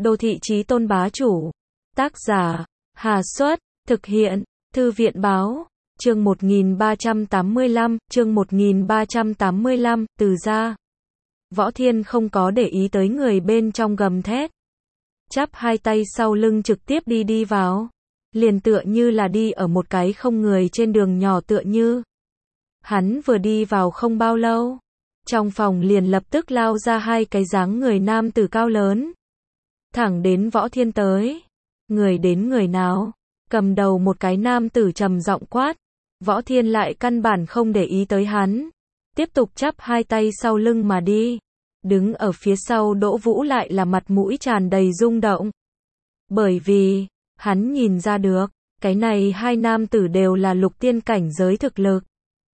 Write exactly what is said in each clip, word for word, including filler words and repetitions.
Đô thị chí tôn bá chủ. Tác giả, Hà Xuất, thực hiện, Thư viện báo, chương một nghìn ba trăm tám mươi lăm, chương một nghìn ba trăm tám mươi lăm, Từ gia. Võ Thiên không có để ý tới người bên trong gầm thét. Chắp hai tay sau lưng trực tiếp đi đi vào. Liền tựa như là đi ở một cái không người trên đường nhỏ tựa như. Hắn vừa đi vào không bao lâu. Trong phòng liền lập tức lao ra hai cái dáng người nam tử cao lớn. Thẳng đến Võ Thiên tới. Người đến người nào? Cầm đầu một cái nam tử trầm giọng quát. Võ Thiên lại căn bản không để ý tới hắn. Tiếp tục chắp hai tay sau lưng mà đi. Đứng ở phía sau Đỗ Vũ lại là mặt mũi tràn đầy rung động. Bởi vì, hắn nhìn ra được, cái này hai nam tử đều là lục tiên cảnh giới thực lực.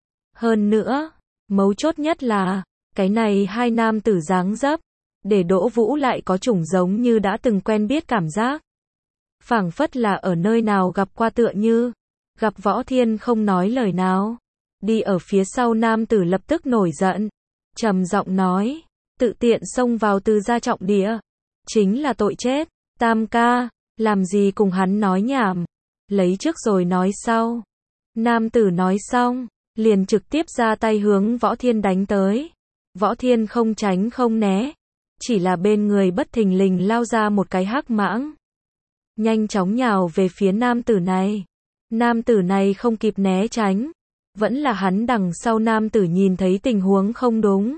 Hơn nữa, mấu chốt nhất là, cái này hai nam tử dáng dấp, để Đỗ Vũ lại có chủng giống như đã từng quen biết cảm giác. Phảng phất là ở nơi nào gặp qua tựa như, gặp Võ Thiên không nói lời nào. Đi ở phía sau nam tử lập tức nổi giận, trầm giọng nói, tự tiện xông vào Từ gia trọng địa, chính là tội chết. Tam ca, làm gì cùng hắn nói nhảm, lấy trước rồi nói sau. Nam tử nói xong, liền trực tiếp ra tay hướng Võ Thiên đánh tới. Võ Thiên không tránh không né, chỉ là bên người bất thình lình lao ra một cái hắc mãng. Nhanh chóng nhào về phía nam tử này. Nam tử này không kịp né tránh, vẫn là hắn đằng sau nam tử nhìn thấy tình huống không đúng.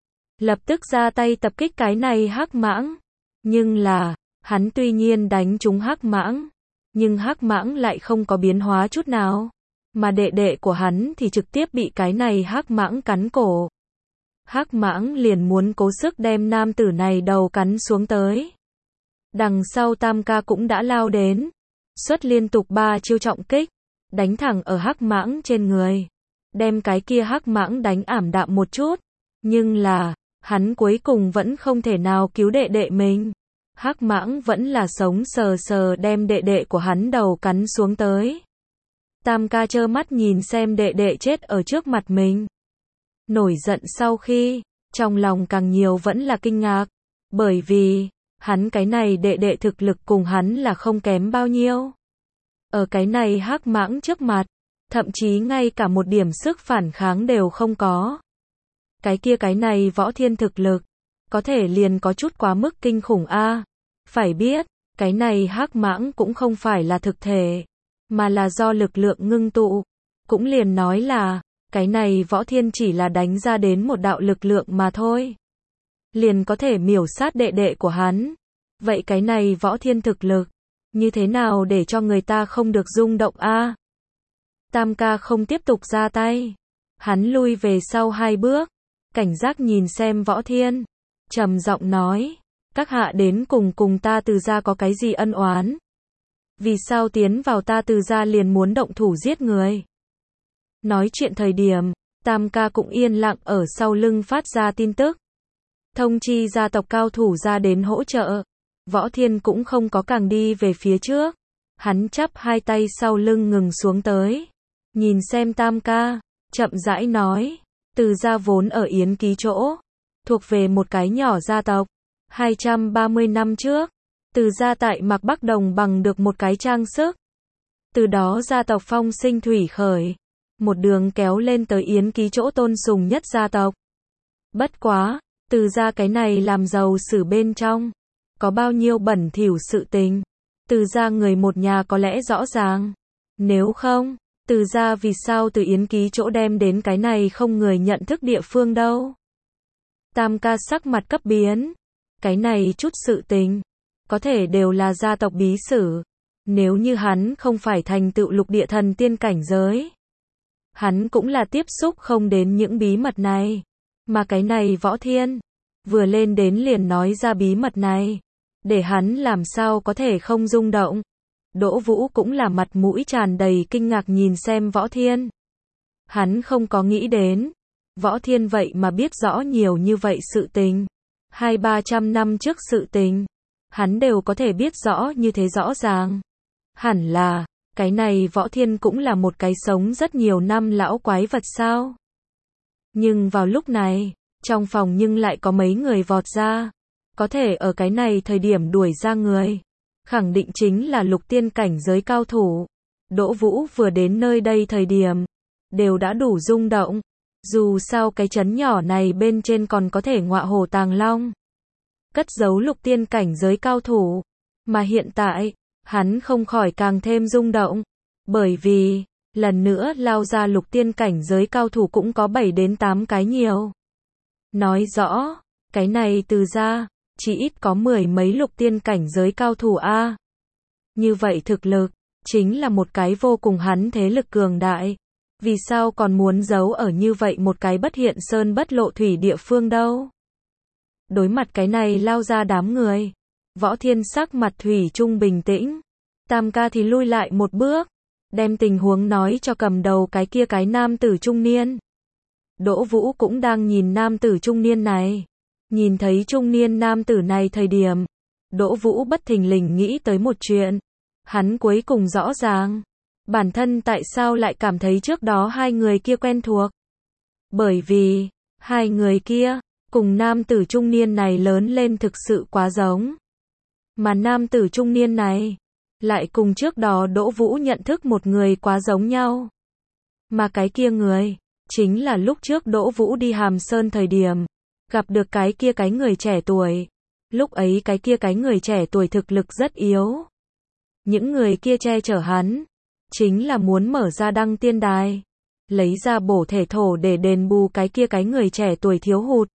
Lập tức ra tay tập kích cái này hắc mãng. Nhưng là, hắn tuy nhiên đánh trúng hắc mãng, nhưng hắc mãng lại không có biến hóa chút nào. Mà đệ đệ của hắn thì trực tiếp bị cái này hắc mãng cắn cổ. Hắc mãng liền muốn cố sức đem nam tử này đầu cắn xuống tới. Đằng sau Tam ca cũng đã lao đến, xuất liên tục ba chiêu trọng kích, đánh thẳng ở hắc mãng trên người, đem cái kia hắc mãng đánh ảm đạm một chút. Nhưng là, hắn cuối cùng vẫn không thể nào cứu đệ đệ mình. Hắc mãng vẫn là sống sờ sờ đem đệ đệ của hắn đầu cắn xuống tới. Tam ca trơ mắt nhìn xem đệ đệ chết ở trước mặt mình. Nổi giận sau khi, trong lòng càng nhiều vẫn là kinh ngạc. Bởi vì, hắn cái này đệ đệ thực lực cùng hắn là không kém bao nhiêu. Ở cái này hắc mãng trước mặt, thậm chí ngay cả một điểm sức phản kháng đều không có. Cái kia cái này Võ Thiên thực lực, có thể liền có chút quá mức kinh khủng a. Phải biết, cái này hắc mãng cũng không phải là thực thể, mà là do lực lượng ngưng tụ. Cũng liền nói là, cái này Võ Thiên chỉ là đánh ra đến một đạo lực lượng mà thôi. Liền có thể miểu sát đệ đệ của hắn. Vậy cái này Võ Thiên thực lực, như thế nào để cho người ta không được rung động a? Tam ca không tiếp tục ra tay. Hắn lui về sau hai bước, cảnh giác nhìn xem Võ Thiên, trầm giọng nói, các hạ đến cùng cùng ta Từ gia có cái gì ân oán? Vì sao tiến vào ta Từ gia liền muốn động thủ giết người? Nói chuyện thời điểm, Tam ca cũng yên lặng ở sau lưng phát ra tin tức. Thông chi gia tộc cao thủ ra đến hỗ trợ. Võ Thiên cũng không có càng đi về phía trước. Hắn chắp hai tay sau lưng ngừng xuống tới. Nhìn xem Tam ca, chậm rãi nói, Từ gia vốn ở Yến Ký chỗ, thuộc về một cái nhỏ gia tộc. hai trăm ba mươi năm trước, Từ gia tại Mạc Bắc Đồng bằng được một cái trang sức. Từ đó gia tộc phong sinh thủy khởi, một đường kéo lên tới Yến Ký chỗ tôn sùng nhất gia tộc. Bất quá, Từ gia cái này làm giàu sử bên trong, có bao nhiêu bẩn thỉu sự tình, Từ gia người một nhà có lẽ rõ ràng. Nếu không, Từ gia vì sao từ Yến Ký chỗ đem đến cái này không người nhận thức địa phương đâu? Tam ca sắc mặt cấp biến. Cái này chút sự tình, có thể đều là gia tộc bí sử. Nếu như hắn không phải thành tựu lục địa thần tiên cảnh giới, hắn cũng là tiếp xúc không đến những bí mật này. Mà cái này Võ Thiên, vừa lên đến liền nói ra bí mật này, để hắn làm sao có thể không rung động. Đỗ Vũ cũng là mặt mũi tràn đầy kinh ngạc nhìn xem Võ Thiên. Hắn không có nghĩ đến, Võ Thiên vậy mà biết rõ nhiều như vậy sự tình. Hai ba trăm năm trước sự tình, hắn đều có thể biết rõ như thế rõ ràng. Hẳn là, cái này Võ Thiên cũng là một cái sống rất nhiều năm lão quái vật sao? Nhưng vào lúc này, trong phòng nhưng lại có mấy người vọt ra. có thể ở cái này thời điểm đuổi ra người, khẳng định chính là lục tiên cảnh giới cao thủ. Đỗ Vũ vừa đến nơi đây thời điểm, đều đã đủ rung động. Dù sao cái trấn nhỏ này bên trên còn có thể ngọa hổ tàng long, cất giấu lục tiên cảnh giới cao thủ. Mà hiện tại, hắn không khỏi càng thêm rung động. Bởi vì, lần nữa lao ra lục tiên cảnh giới cao thủ cũng có bảy đến tám cái nhiều. Nói rõ, cái này Từ gia, chỉ ít có mười mấy lục tiên cảnh giới cao thủ a. Như vậy thực lực, chính là một cái vô cùng hắn thế lực cường đại. Vì sao còn muốn giấu ở như vậy một cái bất hiện sơn bất lộ thủy địa phương đâu? Đối mặt cái này lao ra đám người, Võ Thiên sắc mặt thủy chung bình tĩnh. Tam ca thì lui lại một bước, đem tình huống nói cho cầm đầu cái kia cái nam tử trung niên. Đỗ Vũ cũng đang nhìn nam tử trung niên này. Nhìn thấy trung niên nam tử này thời điểm, Đỗ Vũ bất thình lình nghĩ tới một chuyện. Hắn cuối cùng rõ ràng, bản thân tại sao lại cảm thấy trước đó hai người kia quen thuộc. Bởi vì, hai người kia, cùng nam tử trung niên này lớn lên thực sự quá giống. Mà nam tử trung niên này, lại cùng trước đó Đỗ Vũ nhận thức một người quá giống nhau. Mà cái kia người, chính là lúc trước Đỗ Vũ đi Hàm Sơn thời điểm, gặp được cái kia cái người trẻ tuổi. Lúc ấy cái kia cái người trẻ tuổi thực lực rất yếu. Những người kia che chở hắn, chính là muốn mở ra đăng tiên đài, lấy ra bổ thể thổ để đền bù cái kia cái người trẻ tuổi thiếu hụt.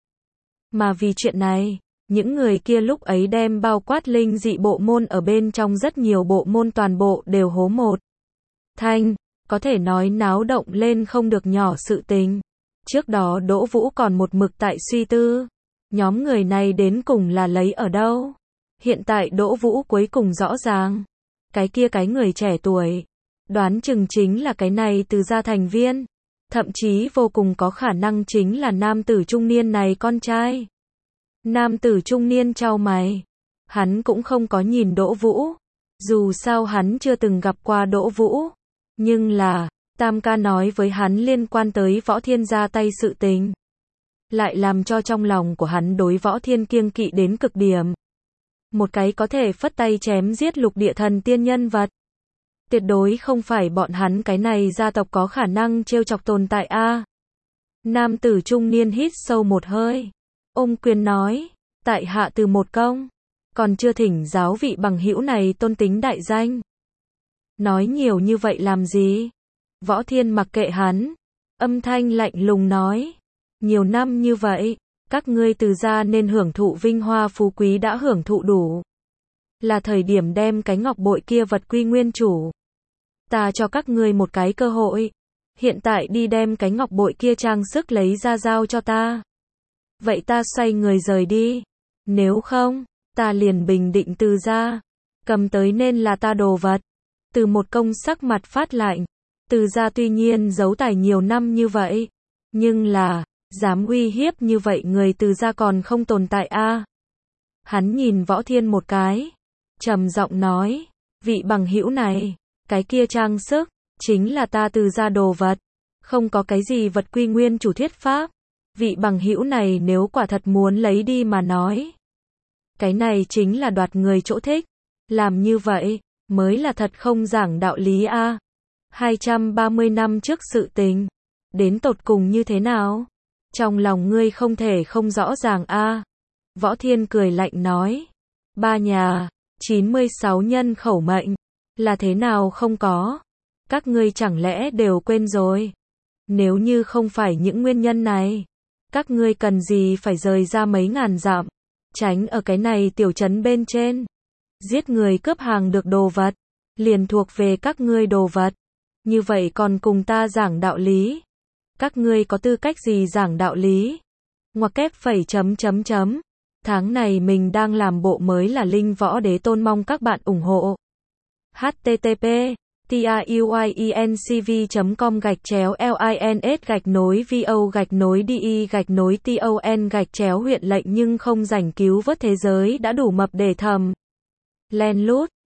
Mà vì chuyện này, những người kia lúc ấy đem bao quát linh dị bộ môn ở bên trong rất nhiều bộ môn toàn bộ đều hố một thanh, có thể nói náo động lên không được nhỏ sự tình. Trước đó Đỗ Vũ còn một mực tại suy tư, nhóm người này đến cùng là lấy ở đâu. Hiện tại Đỗ Vũ cuối cùng rõ ràng, cái kia cái người trẻ tuổi, đoán chừng chính là cái này Từ gia thành viên, thậm chí vô cùng có khả năng chính là nam tử trung niên này con trai. Nam tử trung niên chau mày, hắn cũng không có nhìn Đỗ Vũ, dù sao hắn chưa từng gặp qua Đỗ Vũ, nhưng là, Tam ca nói với hắn liên quan tới Võ Thiên ra tay sự tình, lại làm cho trong lòng của hắn đối Võ Thiên kiêng kỵ đến cực điểm. Một cái có thể phất tay chém giết lục địa thần tiên nhân vật, tuyệt đối không phải bọn hắn cái này gia tộc có khả năng trêu chọc tồn tại a. Nam tử trung niên hít sâu một hơi, ôm quyền nói, tại hạ từ một công, còn chưa thỉnh giáo vị bằng hữu này tôn tính đại danh. Nói nhiều như vậy làm gì? Võ Thiên mặc kệ hắn, âm thanh lạnh lùng nói, nhiều năm như vậy, các ngươi Từ gia nên hưởng thụ vinh hoa phú quý đã hưởng thụ đủ. Là thời điểm đem cái ngọc bội kia vật quy nguyên chủ. Ta cho các ngươi một cái cơ hội. Hiện tại đi đem cái ngọc bội kia trang sức lấy ra giao cho ta. Vậy ta xoay người rời đi. Nếu không, ta liền bình định Từ gia. Cầm tới nên là ta đồ vật. Từ một công sắc mặt phát lạnh. Từ gia tuy nhiên giấu tài nhiều năm như vậy. Nhưng là, dám uy hiếp như vậy người Từ gia còn không tồn tại a. Hắn nhìn Võ Thiên một cái, trầm giọng nói, vị bằng hữu này, cái kia trang sức, chính là ta Từ gia đồ vật, không có cái gì vật quy nguyên chủ thuyết pháp. Vị bằng hữu này nếu quả thật muốn lấy đi mà nói, cái này chính là đoạt người chỗ thích, làm như vậy, mới là thật không giảng đạo lý a. hai trăm ba mươi năm trước sự tình, đến tột cùng như thế nào? Trong lòng ngươi không thể không rõ ràng a. Võ Thiên cười lạnh nói, ba nhà, chín mươi sáu nhân khẩu mệnh, là thế nào không có? Các ngươi chẳng lẽ đều quên rồi? Nếu như không phải những nguyên nhân này, các ngươi cần gì phải rời ra mấy ngàn dặm, tránh ở cái này tiểu trấn bên trên. Giết người cướp hàng được đồ vật, liền thuộc về các ngươi đồ vật. Như vậy còn cùng ta giảng đạo lý. Các ngươi có tư cách gì giảng đạo lý? Ngoặc kép phẩy chấm chấm chấm. Tháng này mình đang làm bộ mới là Linh Võ Đế Tôn, mong các bạn ủng hộ. h t t p tiuyencv chấm com gạch chéo lins gạch nối vo gạch nối di gạch nối ton gạch chéo huyện lệnh nhưng không rảnh cứu vớt thế giới đã đủ mập để thầm. Len lút.